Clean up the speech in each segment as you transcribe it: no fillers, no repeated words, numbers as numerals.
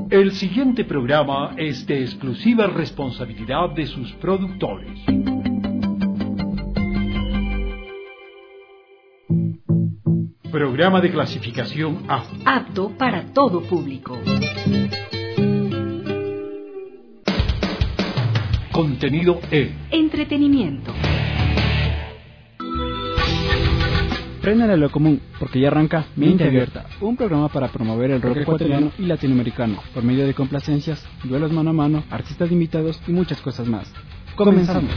El siguiente programa es de exclusiva responsabilidad de sus productores. Programa de clasificación A. Apto para todo público. Contenido E. Entretenimiento. Prendan a lo común, porque ya arranca Mente Abierta, un programa para promover el rock ecuatoriano y latinoamericano, por medio de complacencias, duelos mano a mano, artistas invitados y muchas cosas más. Comenzamos.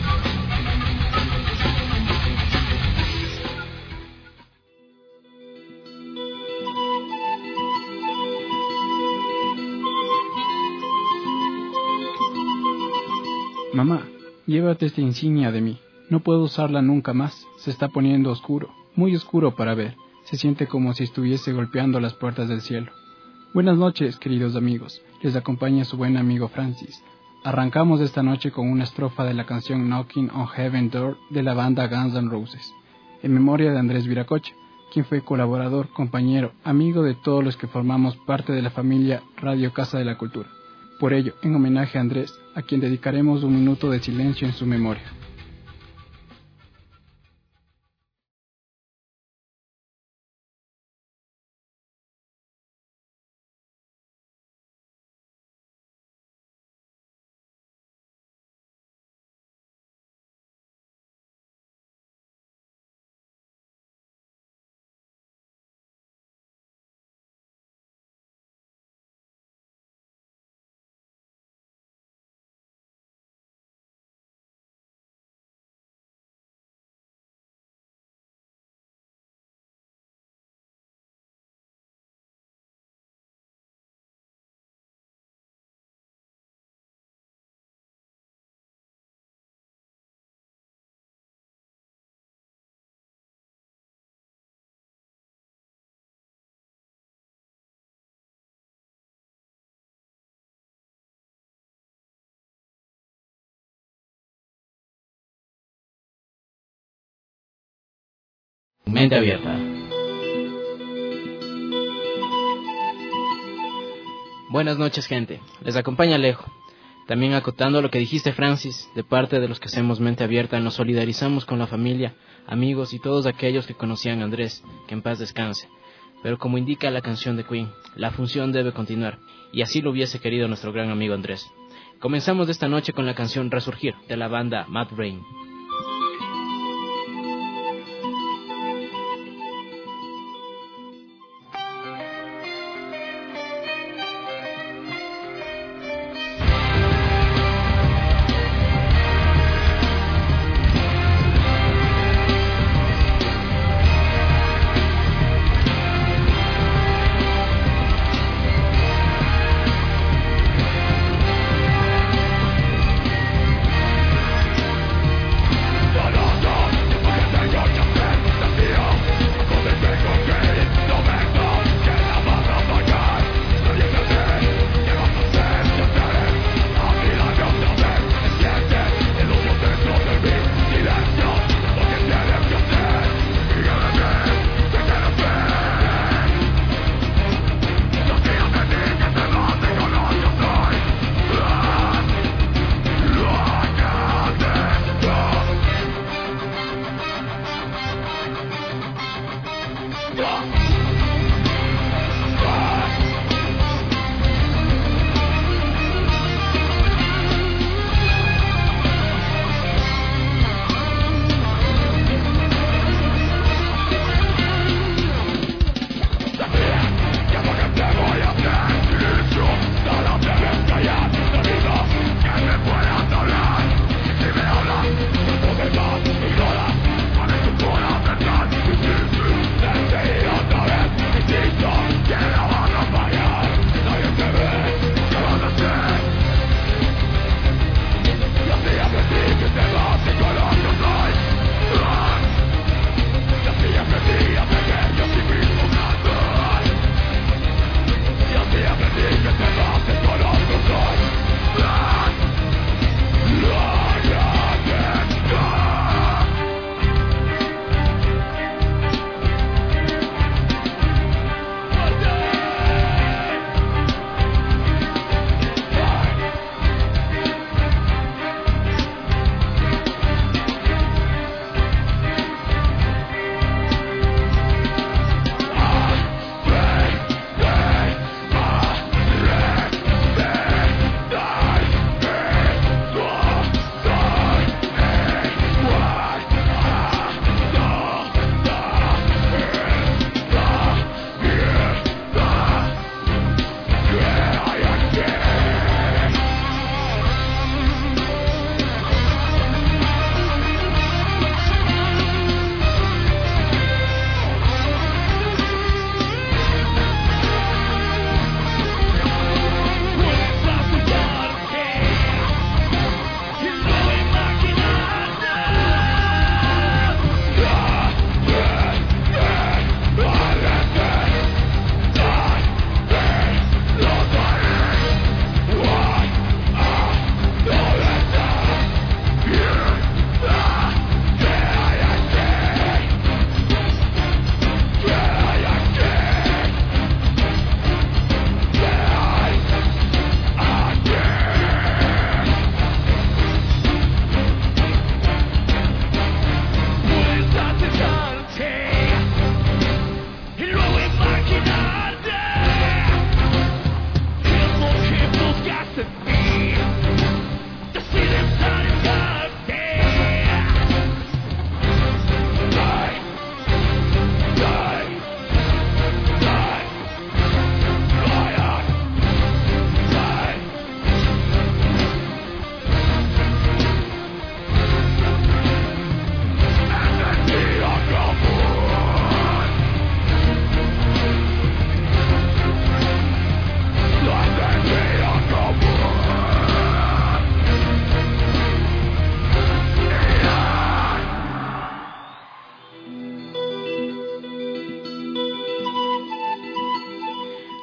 Mamá, llévate esta insignia de mí. No puedo usarla nunca más. Se está poniendo oscuro, muy oscuro para ver. Se siente como si estuviese golpeando las puertas del cielo. Buenas noches, queridos amigos. Les acompaña su buen amigo Francis. Arrancamos esta noche con una estrofa de la canción Knocking on Heaven's Door de la banda Guns N' Roses, en memoria de Andrés Viracocha, quien fue colaborador, compañero, amigo de todos los que formamos parte de la familia Radio Casa de la Cultura. Por ello, en homenaje a Andrés, a quien dedicaremos un minuto de silencio en su memoria. Mente Abierta. Buenas noches, gente. Les acompaña Alejo. También acotando lo que dijiste, Francis, de parte de los que hacemos Mente Abierta, nos solidarizamos con la familia, amigos y todos aquellos que conocían a Andrés, que en paz descanse. Pero como indica la canción de Queen, la función debe continuar, y así lo hubiese querido nuestro gran amigo Andrés. Comenzamos esta noche con la canción Resurgir, de la banda Mad Brain.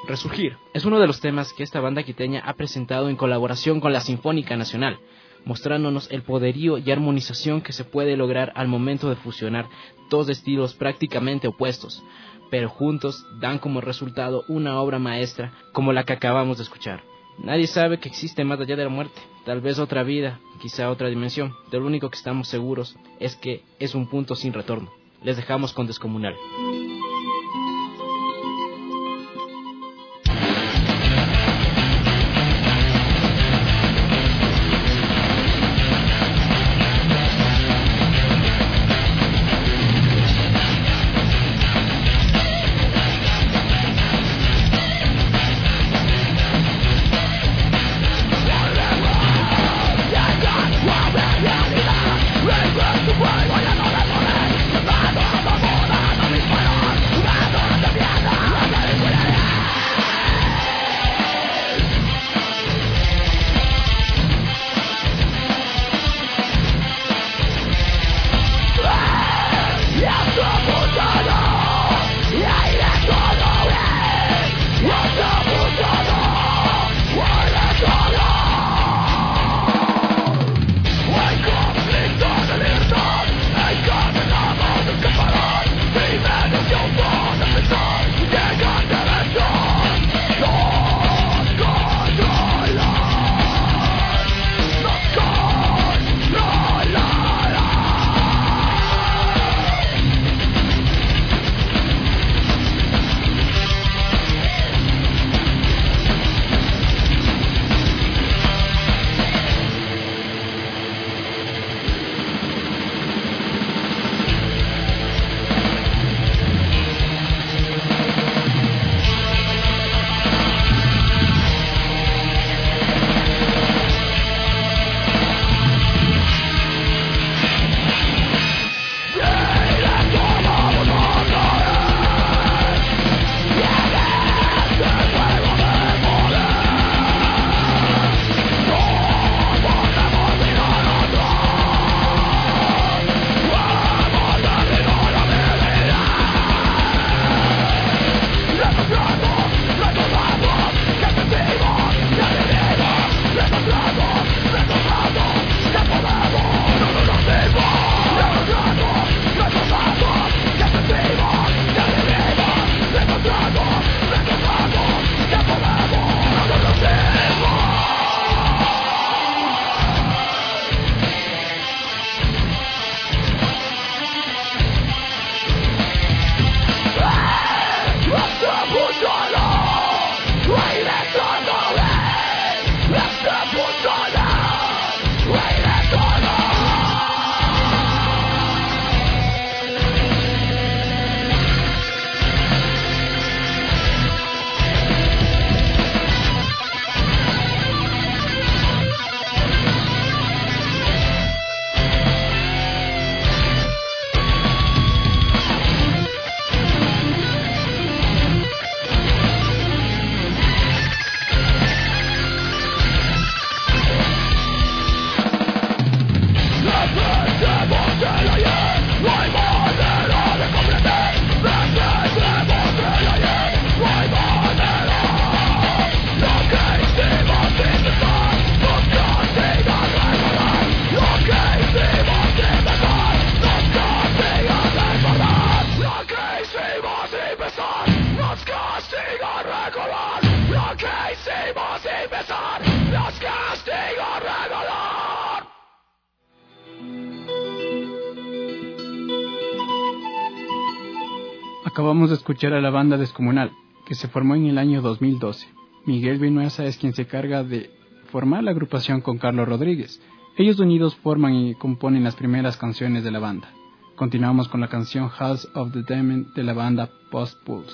Resurgir es uno de los temas que esta banda quiteña ha presentado en colaboración con la Sinfónica Nacional, mostrándonos el poderío y armonización que se puede lograr al momento de fusionar dos estilos prácticamente opuestos, pero juntos dan como resultado una obra maestra como la que acabamos de escuchar. Nadie sabe que existe más allá de la muerte, tal vez otra vida, quizá otra dimensión. De lo único que estamos seguros es que es un punto sin retorno. Les dejamos con Descomunal. Acabamos de escuchar a la banda Descomunal, que se formó en el año 2012. Miguel Vinuesa es quien se carga de formar la agrupación con Carlos Rodríguez. Ellos unidos forman y componen las primeras canciones de la banda. Continuamos con la canción House of the Demon de la banda Post Pulse.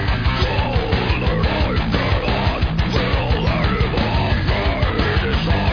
Desire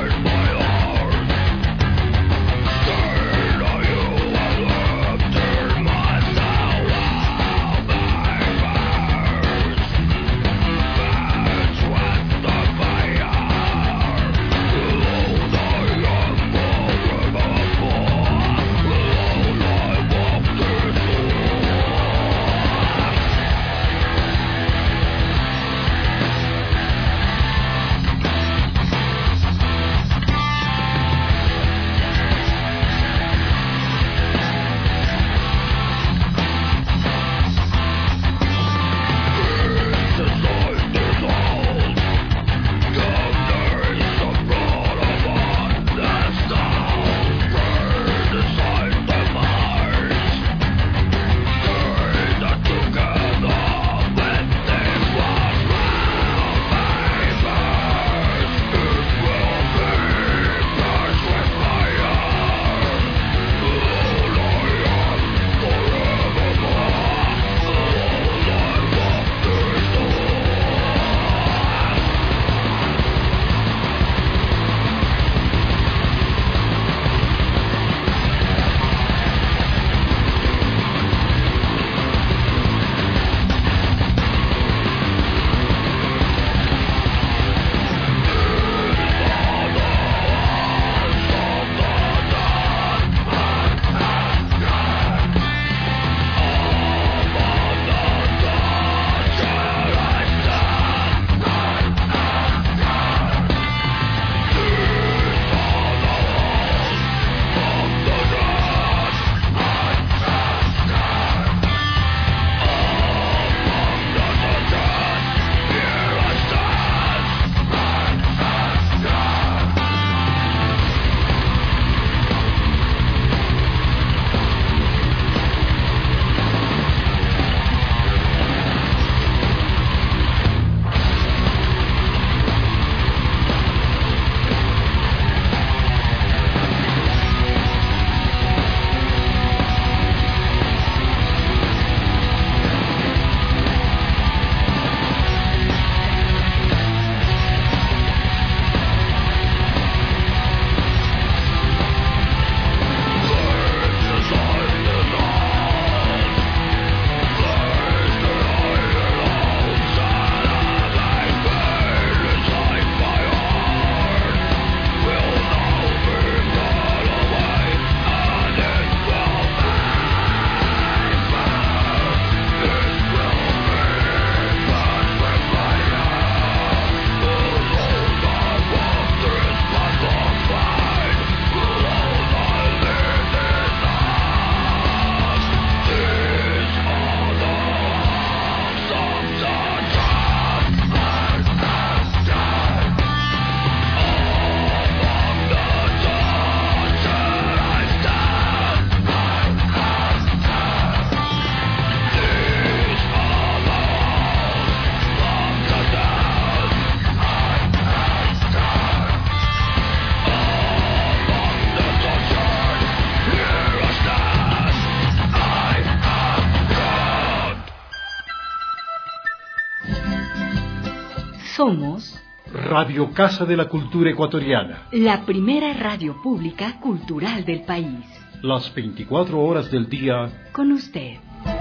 Somos Radio Casa de la Cultura Ecuatoriana. la primera radio pública cultural del país. Las 24 horas del día. Con usted.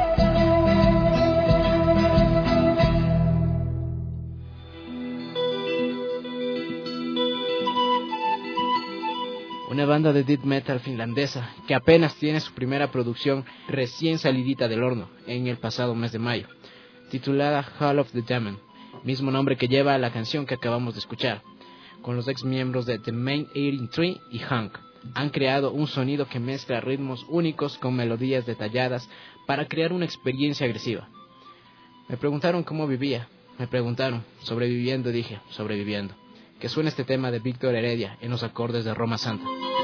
Una banda de death metal finlandesa que apenas tiene su primera producción recién salidita del horno en el pasado mes de mayo, titulada Hall of the Demon, mismo nombre que lleva la canción que acabamos de escuchar. Con los ex miembros de The Main 83 y Hank, han creado un sonido que mezcla ritmos únicos con melodías detalladas para crear una experiencia agresiva. Me preguntaron cómo vivía, me preguntaron, sobreviviendo, dije, sobreviviendo. Que suena este tema de Víctor Heredia en los acordes de Roma Santa.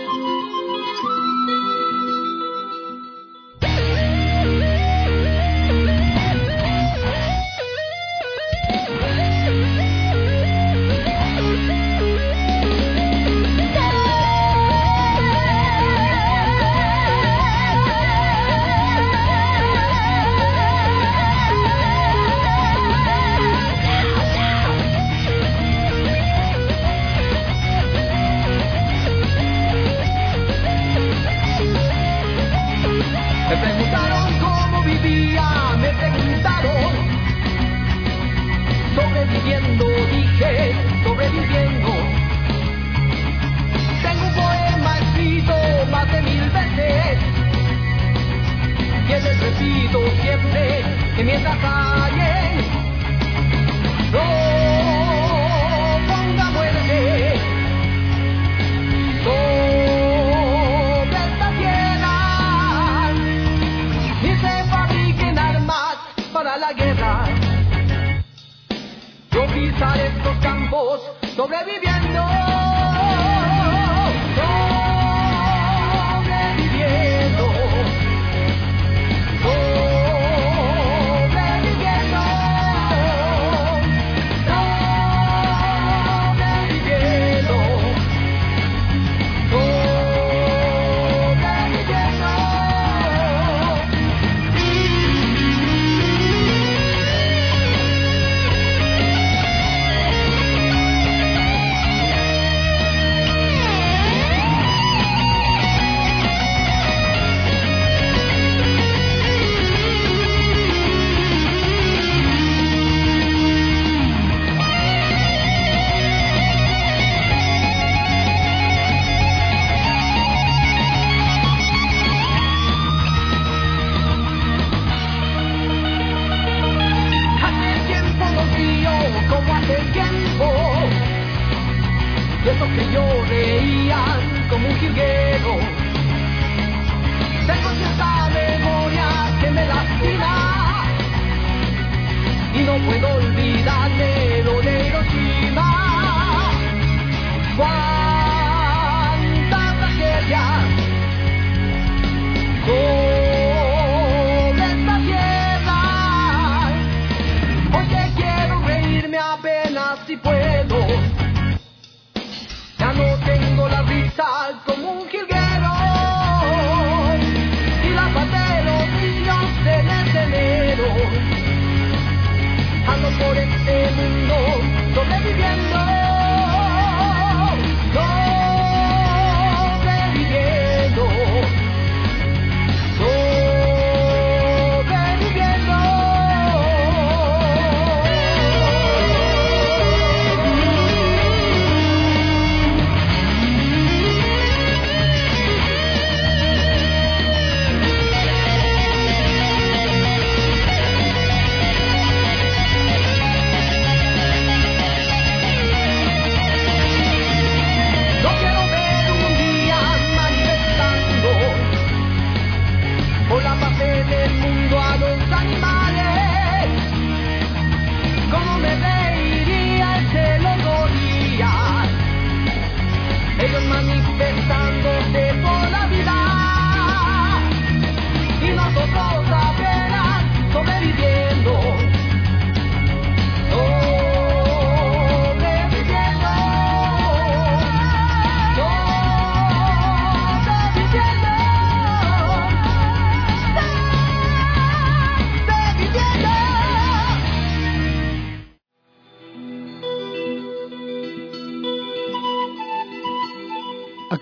Me preguntaron cómo vivía, me preguntaron. Sobreviviendo, dije, sobreviviendo. Tengo un poema escrito más de 1000 veces. Y les repito siempre que mientras alguien no ponga muerte sobre esta tierra, ni se fabriquen armas para la guerra, yo pisaré estos campos sobreviviendo, sobreviviendo, sobreviviendo.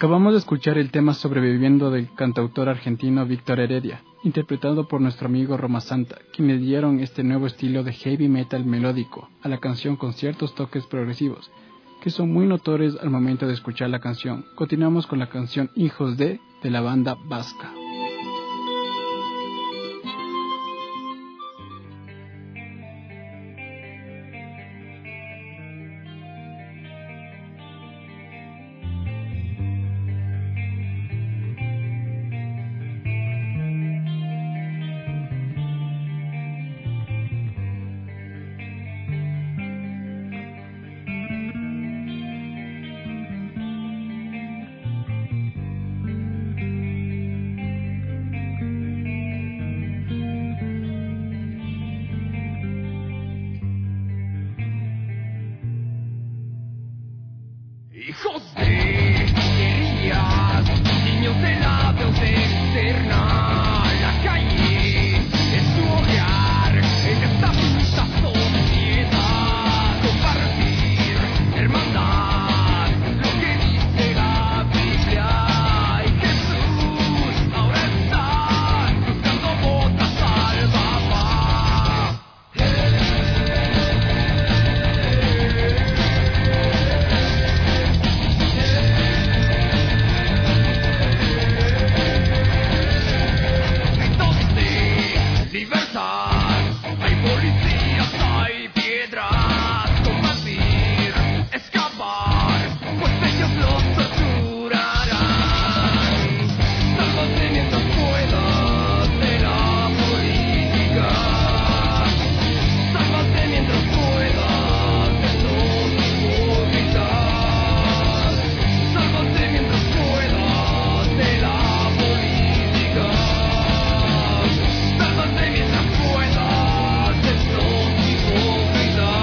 Acabamos de escuchar el tema Sobreviviendo del cantautor argentino Víctor Heredia, interpretado por nuestro amigo Roma Santa, quienes dieron este nuevo estilo de heavy metal melódico a la canción con ciertos toques progresivos, que son muy notorios al momento de escuchar la canción. Continuamos con la canción Hijos de la banda Vasca. Hijos de guerrillas, niños de la deuda externa, la calle es su hogar, en esta puta sociedad, compartir hermandad, lo que dice la Biblia, y Jesús ahora está buscando botas al papá. Hay policías, hay piedras, combatir, escapar, pues ellos los torturarán. Sálvate mientras puedas de la política. Sálvate mientras puedas de los hipócritas. Sálvate mientras puedas de la política. Sálvate mientras puedas de los hipócritas.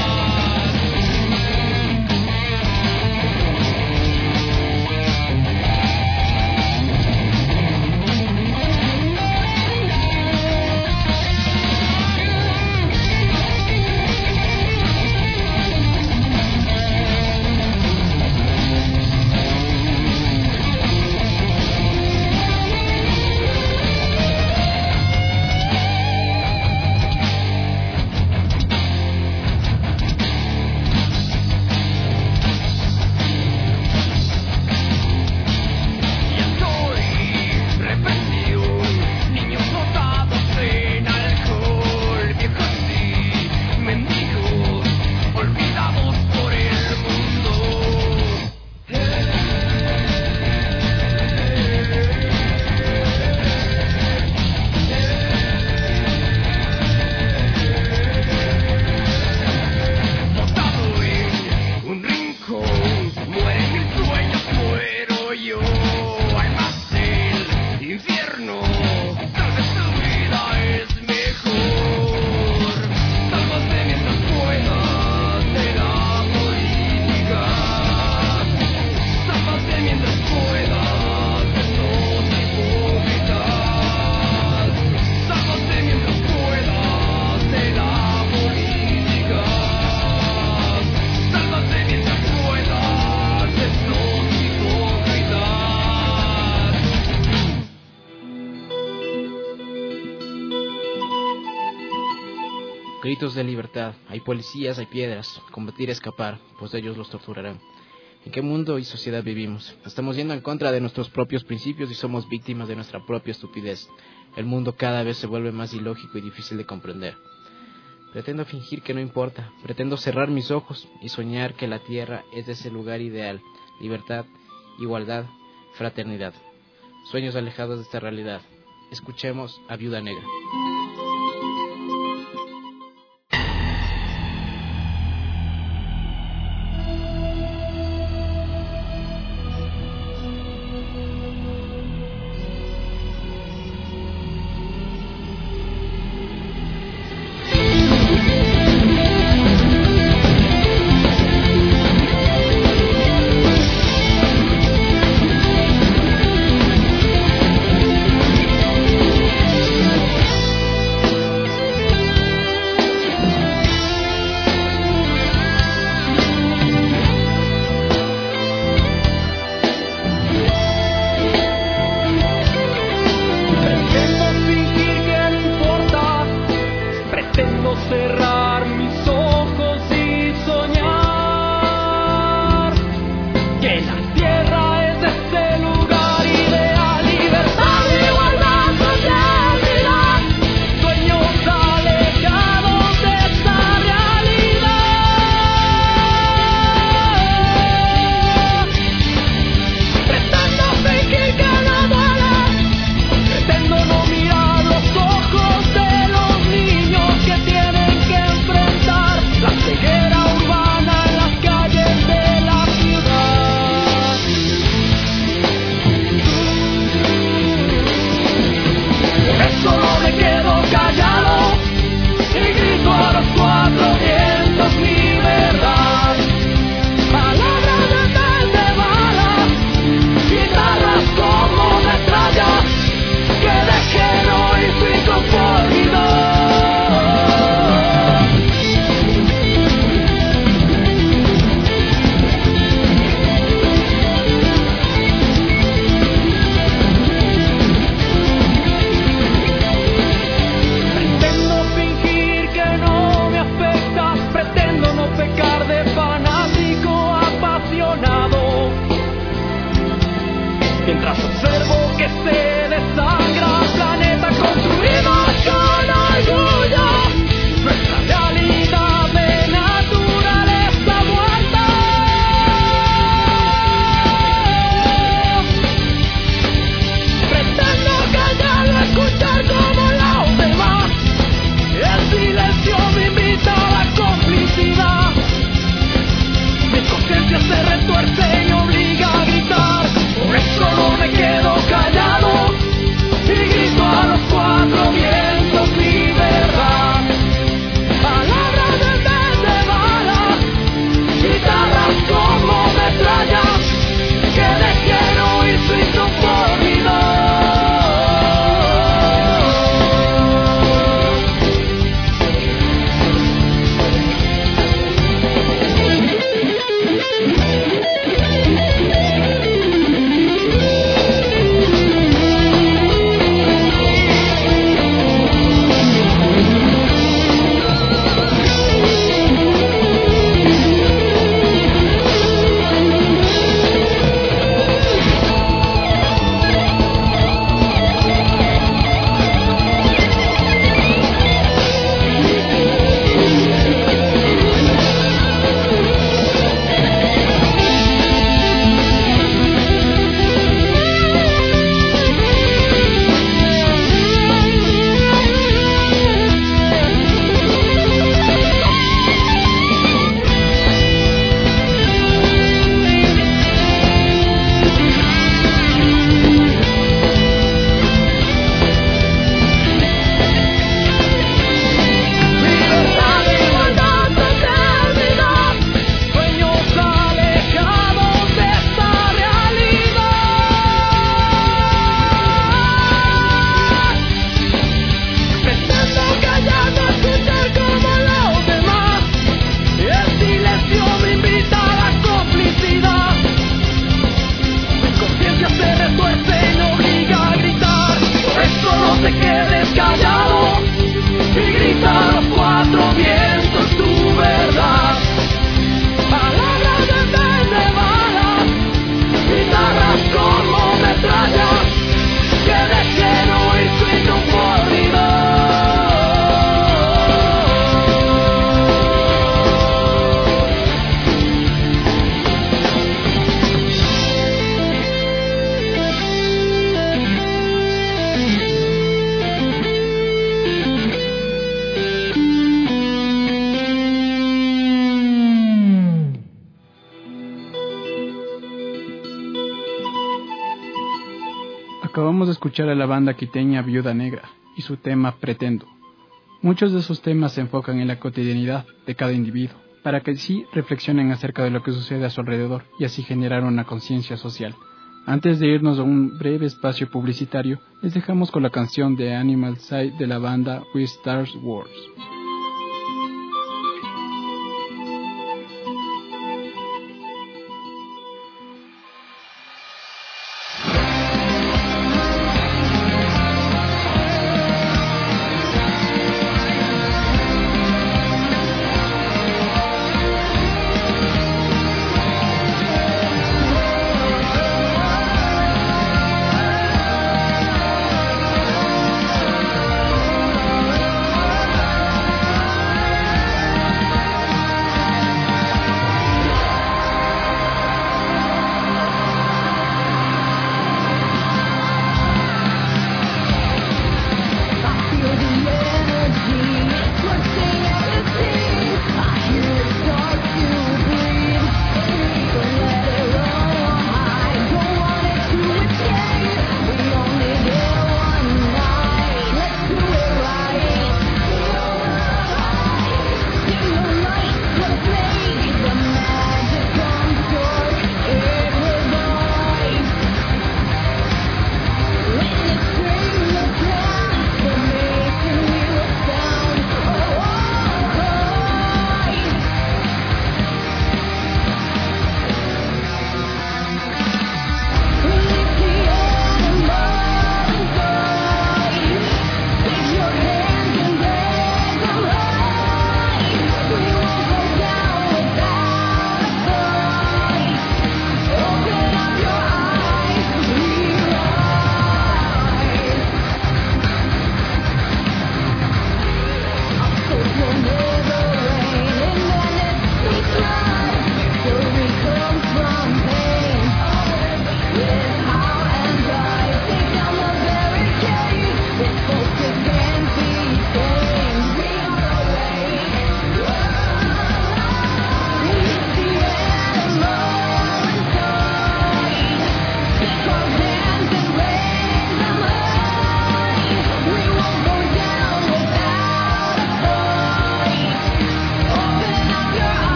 Y estoy represión, niños botados en alcohol, viejos y mendigos, olvidados por el mundo. Botado en un rincón, mueren mil sueños, muero yo. Almas del infierno, tal vez tu vida es mejor. Sálvate mientras puedas de la política. Sálvate mientras puedas de los hipócritas. Sálvate mientras puedas de la política. Sálvate mientras puedas de los hipócritas. Gritos de libertad, hay policías, hay piedras, combatir, escapar, pues ellos los torturarán. ¿En qué mundo y sociedad vivimos? Estamos yendo en contra de nuestros propios principios y somos víctimas de nuestra propia estupidez. El mundo cada vez se vuelve más ilógico y difícil de comprender. Pretendo fingir que no importa, pretendo cerrar mis ojos y soñar que la tierra es ese lugar ideal, libertad, igualdad, fraternidad. Sueños alejados de esta realidad. Escuchemos a Viuda Negra. se desangra, planeta construimos con orgullo, nuestra realidad de naturaleza muerta. Pretendo callarlo, escuchar como los demás, el silencio me invita a la complicidad. Mi conciencia se retuerce y obliga a gritar, por eso no me quedo callado y grito a los cuatro vientos mi verdad. Palabras en vez de balas, guitarras como metrallas, que dejen oír su inconformidad. Acabamos de escuchar a la banda quiteña Viuda Negra y su tema Pretendo. Muchos de sus temas se enfocan en la cotidianidad de cada individuo, para que sí reflexionen acerca de lo que sucede a su alrededor y así generar una conciencia social. Antes de irnos a un breve espacio publicitario, les dejamos con la canción de Animal Side de la banda We Stars Wars.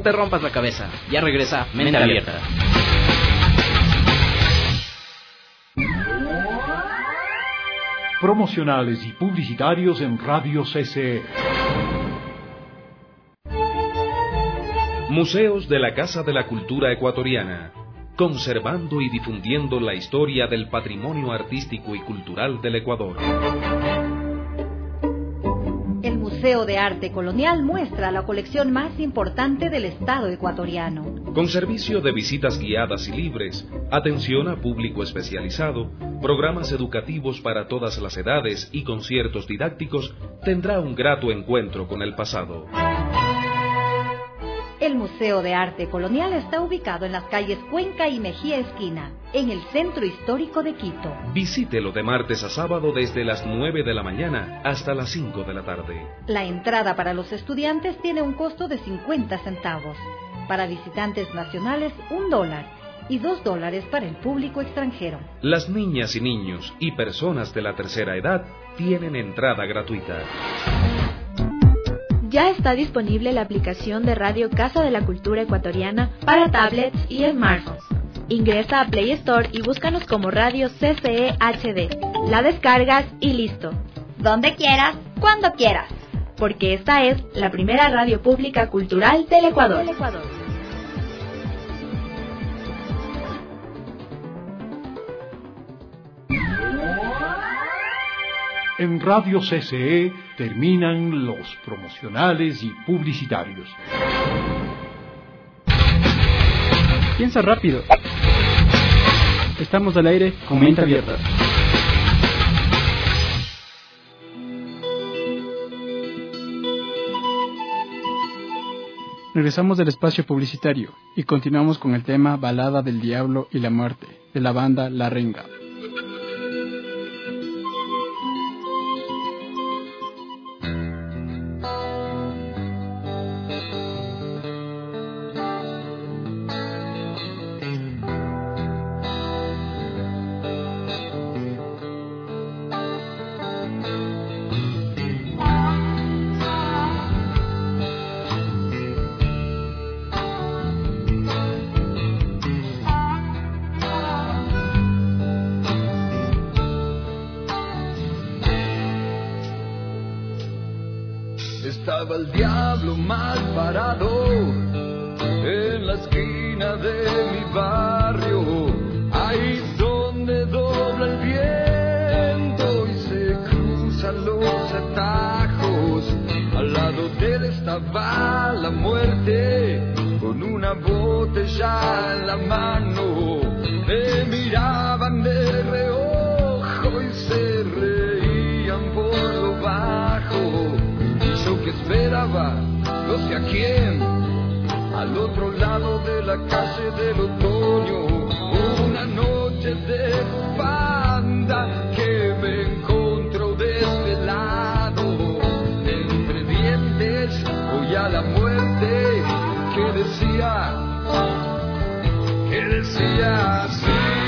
te rompas la cabeza. Ya regresa Mente Abierta. Promocionales y publicitarios en Radio CCE. Museos de la Casa de la Cultura Ecuatoriana, conservando y difundiendo la historia del patrimonio artístico y cultural del Ecuador. El Museo de Arte Colonial muestra la colección más importante del Estado ecuatoriano. Con servicio de visitas guiadas y libres, atención a público especializado, programas educativos para todas las edades y conciertos didácticos, tendrá un grato encuentro con el pasado. El Museo de Arte Colonial está ubicado en las calles Cuenca y Mejía Esquina, en el centro histórico de Quito. Visítelo de martes a sábado desde las 9 de la mañana hasta las 5 de la tarde. La entrada para los estudiantes tiene un costo de 50 centavos. Para visitantes nacionales, $1 y $2 para el público extranjero. Las niñas y niños y personas de la tercera edad tienen entrada gratuita. Ya está disponible la aplicación de Radio Casa de la Cultura Ecuatoriana para tablets y smartphones. Ingresa a Play Store y búscanos como Radio CCE HD. La descargas y listo. Donde quieras, cuando quieras. Porque esta es la primera radio pública cultural del Ecuador. En Radio CCE terminan los promocionales y publicitarios. Piensa rápido. Estamos al aire con Mente Abierta. Regresamos del espacio publicitario y continuamos con el tema Balada del Diablo y la Muerte, de la banda La Renga. Estaba el diablo mal parado en la esquina de mi barrio, ahí donde dobla el viento y se cruzan los atajos. Al lado de él estaba la muerte con una botella en la mano. Me miraban de reojo y se reían por lo bajo. Que esperaba, no sé a quién, al otro lado de la calle del otoño, una noche de bufanda que me encontró desvelado, entre dientes oía la muerte que decía así.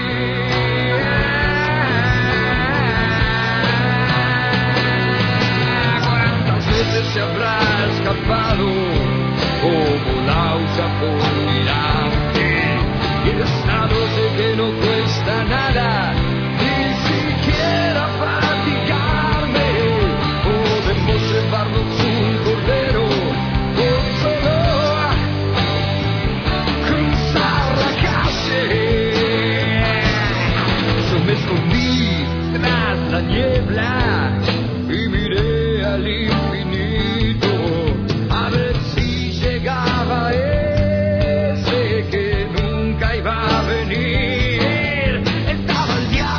Se habrá escapado como laucha por mirarte, y esta noche que no cuesta nada, ni siquiera fatigarme, podemos llevarnos un cordero por solo cruzar la calle. Yo me escondí tras la niebla y miré al infinito a ver si llegaba ese que nunca iba a venir. Estaba el diablo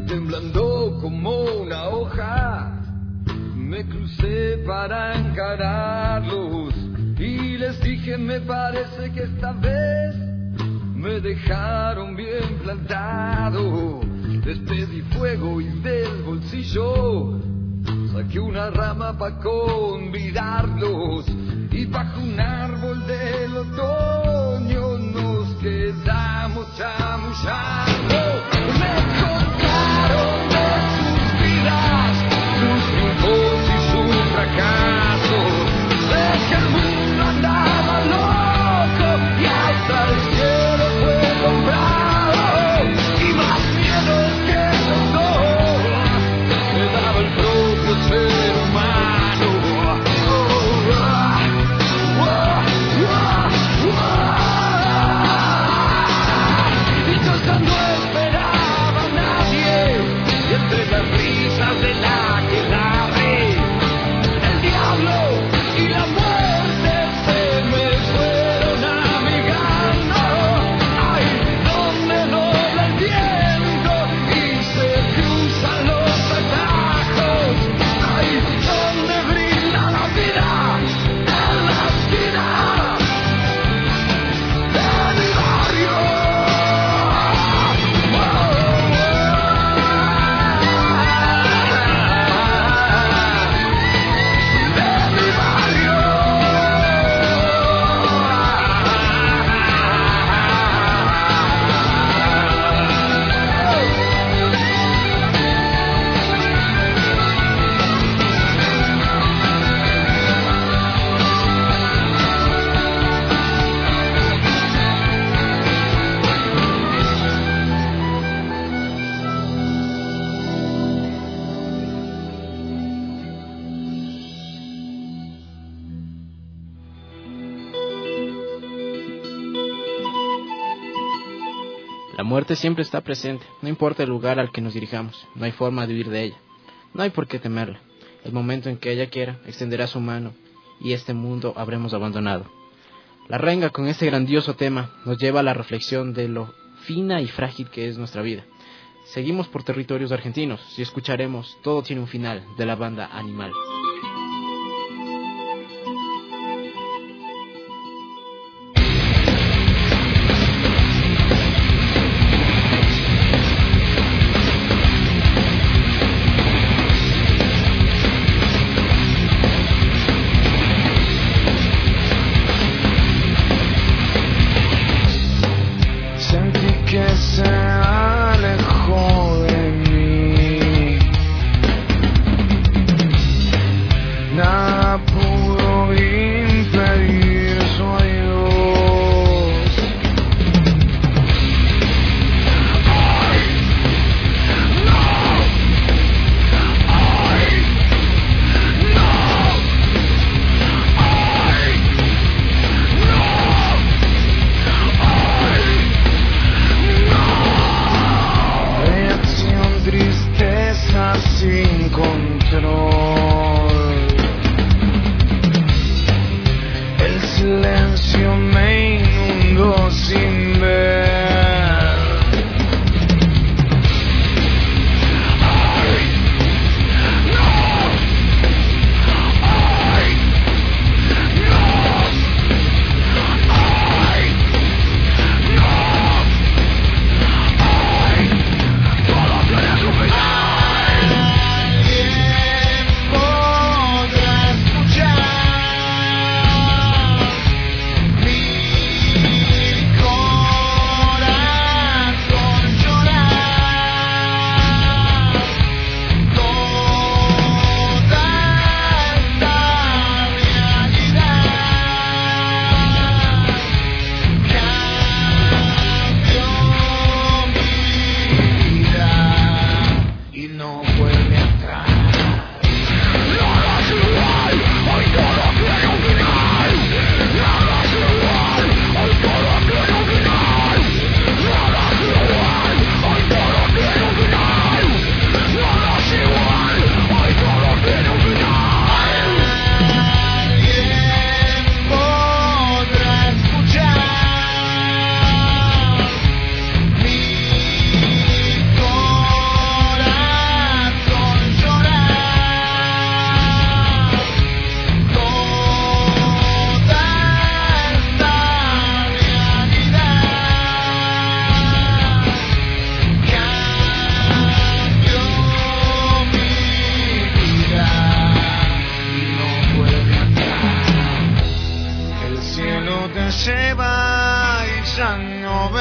temblando como una hoja, me crucé para encararlos y les dije, me parece que esta vez me dejaron bien plantado. Les pedí fuego y del bolsillo saqué una rama pa' convidarlos, y bajo un árbol del otoño nos quedamos chamullando. Me contaron de sus vidas, sus triunfos y sus fracasos, de que el mundo andaba loco y hasta el cielo fue comprado, y más miedo que los dos me daba el propio ser humano. Y yo ya no esperaba a nadie, y entre las risas de la aquelarre, el diablo y la muerte se me fueron amigando. Ay, donde dobla el viento y se cruzan los atajos. Ay, donde brinda la vida en la esquina de mi barrio. La muerte siempre está presente, no importa el lugar al que nos dirijamos, no hay forma de huir de ella, no hay por qué temerla. El momento en que ella quiera, extenderá su mano y este mundo habremos abandonado. La renga con este grandioso tema nos lleva a la reflexión de lo fina y frágil que es nuestra vida. Seguimos por territorios argentinos y escucharemos Todo tiene un final de la banda Animal.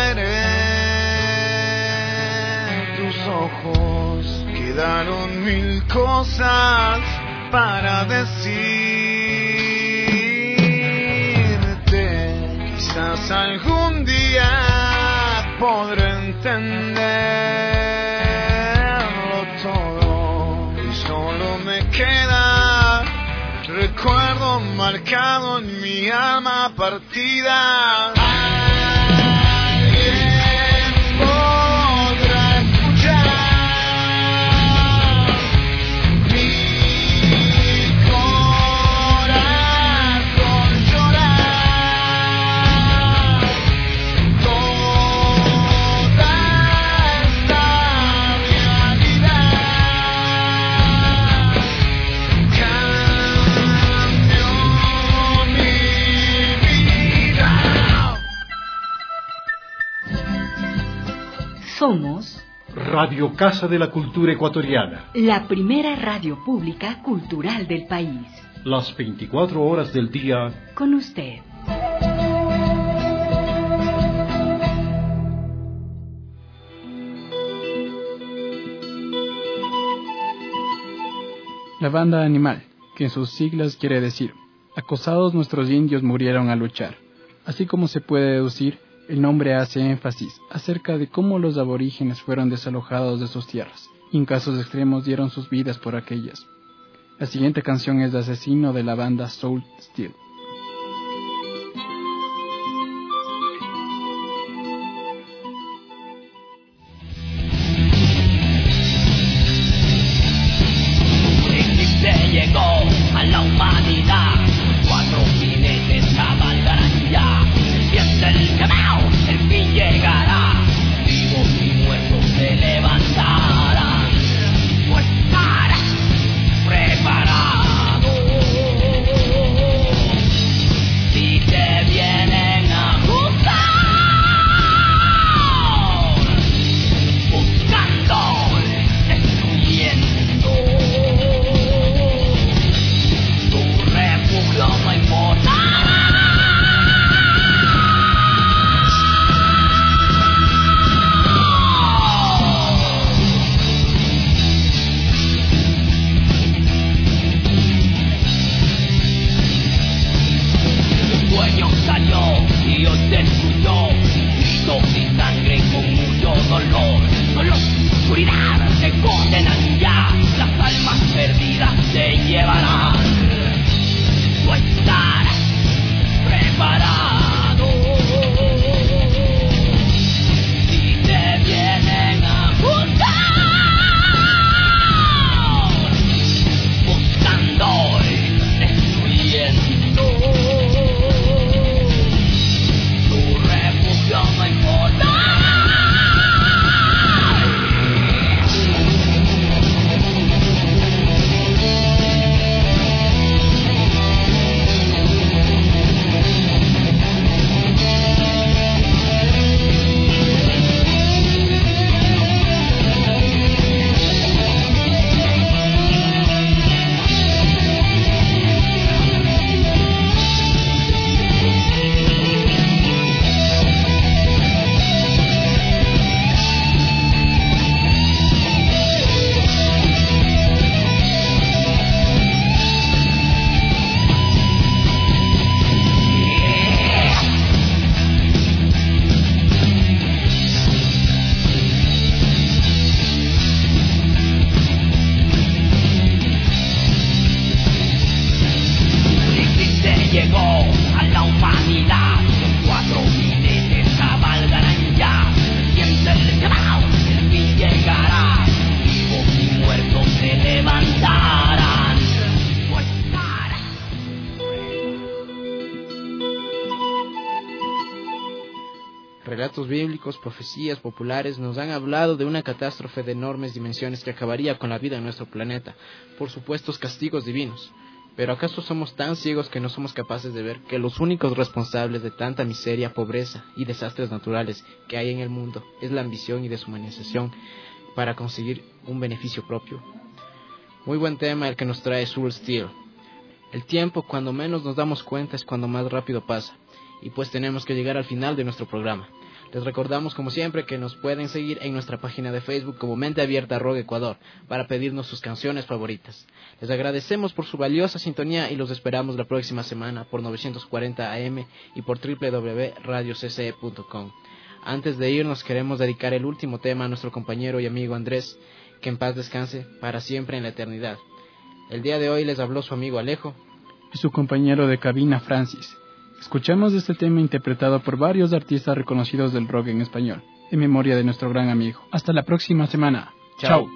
veré tus ojos. Quedaron mil cosas para decirte. Quizás algún día podré entenderlo todo. Y solo me queda recuerdo marcado en mi alma partida. Alguien podrá escuchar mi corazón llorar. Toda esta realidad cambió mi vida. Somos Radio Casa de la Cultura Ecuatoriana. la primera radio pública cultural del país. Las 24 horas del día. Con usted. La banda Animal, que en sus siglas quiere decir, acosados nuestros indios murieron al luchar. Así como se puede deducir, el nombre hace énfasis acerca de cómo los aborígenes fueron desalojados de sus tierras y en casos extremos dieron sus vidas por aquellas. La siguiente canción es de Asesino de la banda Soul Steel. Eclipse llegó a la humanidad. 4 jinetes cabalgarán ya. Siente el llamado, el fin llegará. Vivos y muertos se levantarán. Pues estarás preparado. Si te vienen a juzgar, buscando, destruyendo. Tu refugio no importa. Tu sueño salió y hoy te escuchó. Gritos y sangre con mucho dolor. Solo oscuridad te condenan ya. Las almas perdidas te llevarán. Tú estarás preparado. Si te vienen a juzgar, buscando y destruyendo. Tu refugio no importa. Eclipse llegó a la humanidad. 4 jinetes cabalgarán ya. Siente el llamado, el fin llegará. Vivos y muertos se levantarán. Pues estarás Relatos bíblicos, profecías populares nos han hablado de una catástrofe de enormes dimensiones que acabaría con la vida en nuestro planeta, por supuestos castigos divinos. Pero ¿acaso somos tan ciegos que no somos capaces de ver que los únicos responsables de tanta miseria, pobreza y desastres naturales que hay en el mundo es la ambición y deshumanización para conseguir un beneficio propio? Muy buen tema el que nos trae Soul Steel. El tiempo, cuando menos nos damos cuenta, es cuando más rápido pasa, y pues tenemos que llegar al final de nuestro programa. Les recordamos como siempre que nos pueden seguir en nuestra página de Facebook como Mente Abierta Rock Ecuador para pedirnos sus canciones favoritas. Les agradecemos por su valiosa sintonía y los esperamos la próxima semana por 940 AM y por www.radiocce.com. Antes de irnos queremos dedicar el último tema a nuestro compañero y amigo Andrés, que en paz descanse para siempre en la eternidad. El día de hoy les habló su amigo Alejo y su compañero de cabina Francis. Escuchamos este tema interpretado por varios artistas reconocidos del rock en español, en memoria de nuestro gran amigo. Hasta la próxima semana. Chao.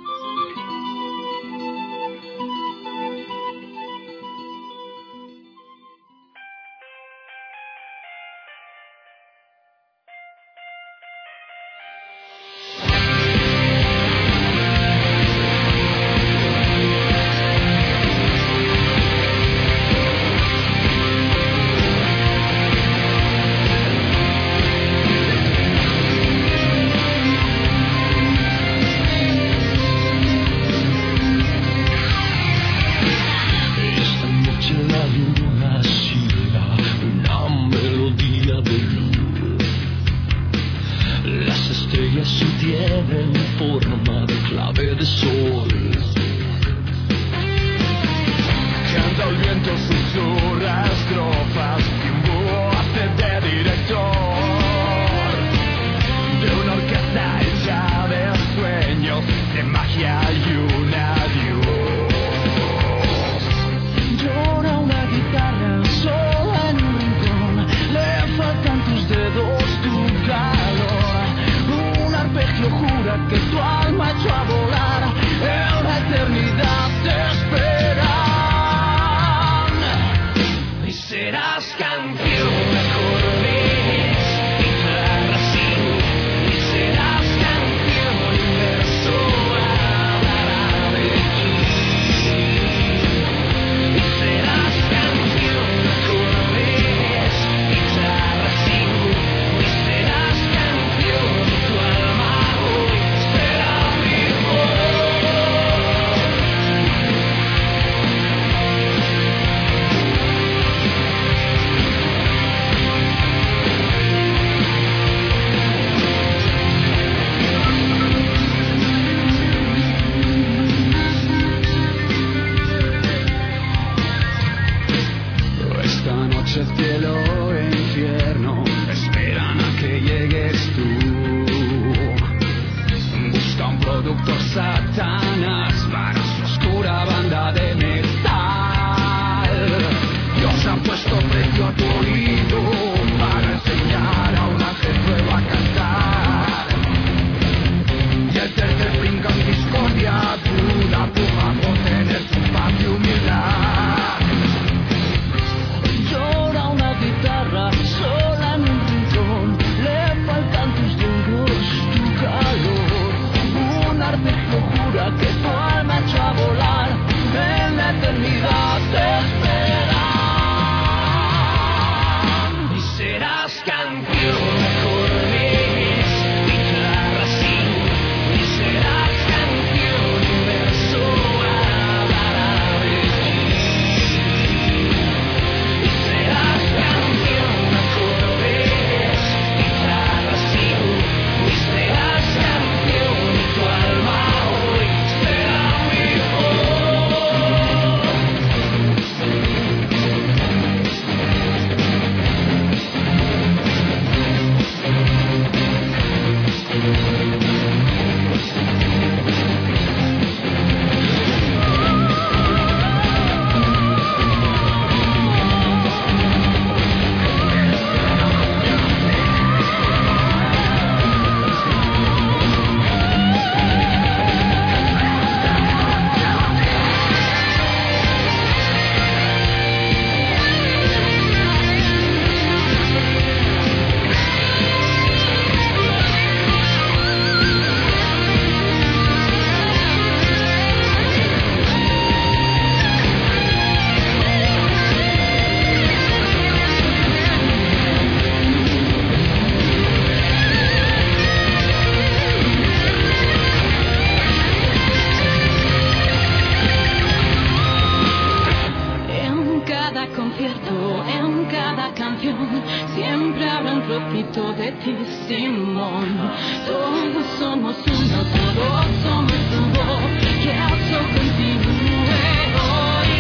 concierto, en cada canción, siempre habrá un trocito de ti sin pulmón. Todos somos uno, todos somos uno. Que eso continúe hoy.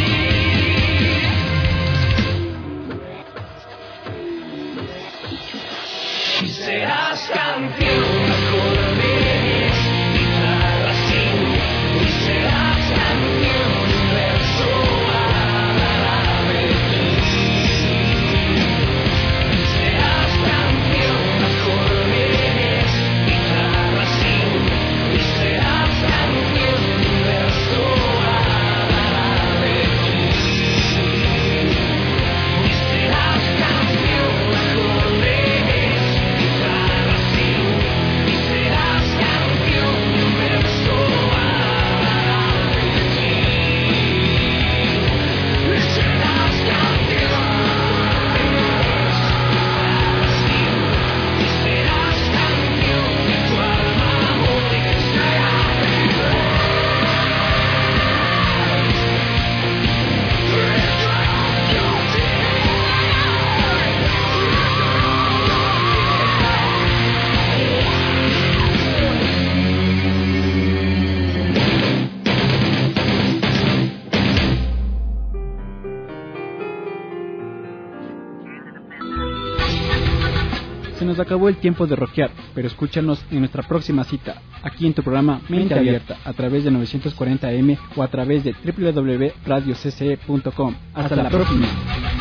Y serás campeón, acordeones, guitarra sin. Y serás campeón, universo hablará de ti. Y serás campeón, acordeones, guitarra sin. Y serás campeón, universo hablará de ti. Y serás campeón, acordeones, guitarra sin. Y serás campeón, universo hablará de ti. Y serás campeón, y serás campeón de tu alma única será Se nos acabó el tiempo de rockear, pero escúchanos en nuestra próxima cita, aquí en tu programa Mente Abierta, a través de 940 AM o a través de www.radiocce.com. Hasta la próxima.